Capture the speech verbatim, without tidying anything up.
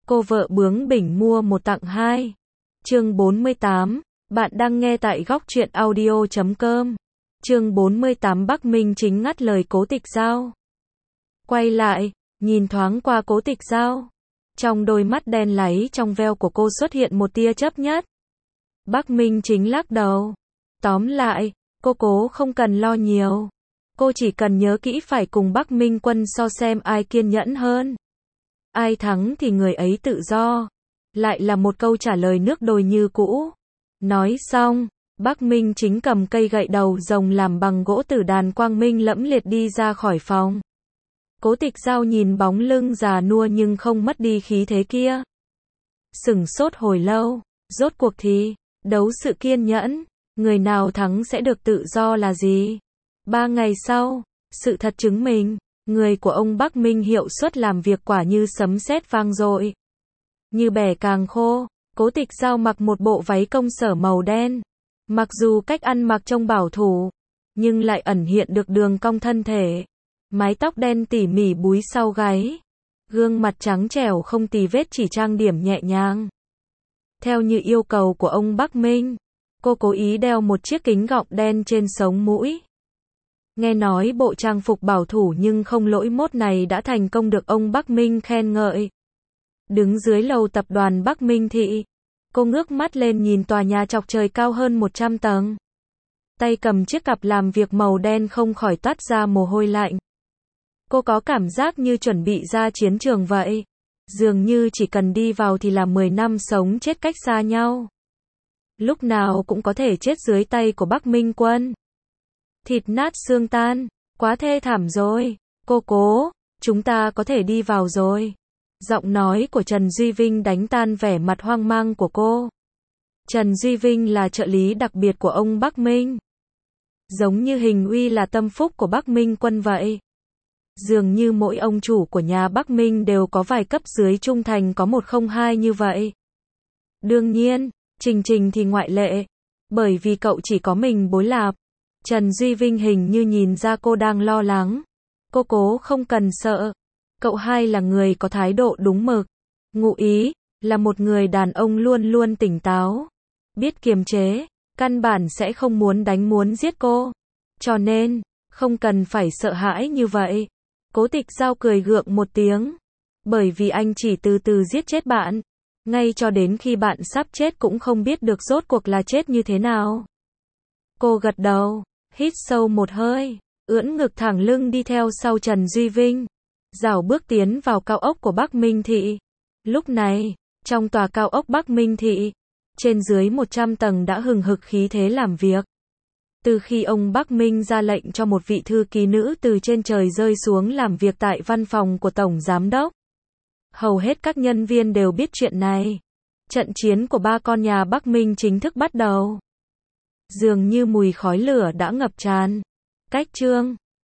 Cô vợ bướng bỉnh mua một tặng hai. Chương bốn mươi tám, bạn đang nghe tại góc truyện audio chấm com. Chương bốn mươi tám Bắc Minh Chính ngắt lời Cố Tịch Giao. Quay lại, nhìn thoáng qua Cố Tịch Giao. Trong đôi mắt đen láy trong veo của cô xuất hiện một tia chấp nhất. Bắc Minh Chính lắc đầu. Tóm lại, cô cố không cần lo nhiều. Cô chỉ cần nhớ kỹ phải cùng Bắc Minh Quân so xem ai kiên nhẫn hơn. Ai thắng thì người ấy tự do. Lại là một câu trả lời nước đôi như cũ. Nói xong, Bắc Minh Chính cầm cây gậy đầu rồng làm bằng gỗ tử đàn quang minh lẫm liệt đi ra khỏi phòng. Cố Tịch Giao nhìn bóng lưng già nua nhưng không mất đi khí thế kia. Sửng sốt hồi lâu, rốt cuộc thì, đấu sự kiên nhẫn, người nào thắng sẽ được tự do là gì? Ba ngày sau, sự thật chứng minh, người của ông Bắc Minh hiệu suất làm việc quả như sấm sét vang dội. Như bẻ càng khô, Cố Tịch Giao mặc một bộ váy công sở màu đen. Mặc dù cách ăn mặc trông bảo thủ, nhưng lại ẩn hiện được đường cong thân thể. Mái tóc đen tỉ mỉ búi sau gáy. Gương mặt trắng trẻo không tì vết chỉ trang điểm nhẹ nhàng. Theo như yêu cầu của ông Bắc Minh, cô cố ý đeo một chiếc kính gọng đen trên sống mũi. Nghe nói bộ trang phục bảo thủ nhưng không lỗi mốt này đã thành công được ông Bắc Minh khen ngợi. Đứng dưới lầu tập đoàn Bắc Minh Thị, cô ngước mắt lên nhìn tòa nhà chọc trời cao hơn một trăm tầng. Tay cầm chiếc cặp làm việc màu đen không khỏi toát ra mồ hôi lạnh. Cô có cảm giác như chuẩn bị ra chiến trường vậy. Dường như chỉ cần đi vào thì là mười năm sống chết cách xa nhau. Lúc nào cũng có thể chết dưới tay của Bắc Minh Quân. Thịt nát xương tan, quá thê thảm rồi. Cô Cố, chúng ta có thể đi vào rồi. Giọng nói của Trần Duy Vinh đánh tan vẻ mặt hoang mang của cô. Trần Duy Vinh là trợ lý đặc biệt của ông Bắc Minh. Giống như Hình Uy là tâm phúc của Bắc Minh Quân vậy. Dường như mỗi ông chủ của nhà Bắc Minh đều có vài cấp dưới trung thành có một không hai như vậy. Đương nhiên, Trình Trình thì ngoại lệ. Bởi vì cậu chỉ có mình bối lạp. Trần Duy Vinh hình như nhìn ra cô đang lo lắng. Cô Cố không cần sợ. Cậu hai là người có thái độ đúng mực. Ngụ ý, là một người đàn ông luôn luôn tỉnh táo. Biết kiềm chế, căn bản sẽ không muốn đánh muốn giết cô. Cho nên, không cần phải sợ hãi như vậy. Cố Tịch Giao cười gượng một tiếng. Bởi vì anh chỉ từ từ giết chết bạn. Ngay cho đến khi bạn sắp chết cũng không biết được rốt cuộc là chết như thế nào. Cô gật đầu, hít sâu một hơi, ưỡn ngực thẳng lưng đi theo sau Trần Duy Vinh. Rảo bước tiến vào cao ốc của Bắc Minh Thị. Lúc này, trong tòa cao ốc Bắc Minh Thị, trên dưới một trăm tầng đã hừng hực khí thế làm việc. Từ khi ông Bắc Minh ra lệnh cho một vị thư ký nữ từ trên trời rơi xuống làm việc tại văn phòng của Tổng Giám Đốc, hầu hết các nhân viên đều biết chuyện này. Trận chiến của ba con nhà Bắc Minh chính thức bắt đầu. Dường như mùi khói lửa đã ngập tràn. Cách chương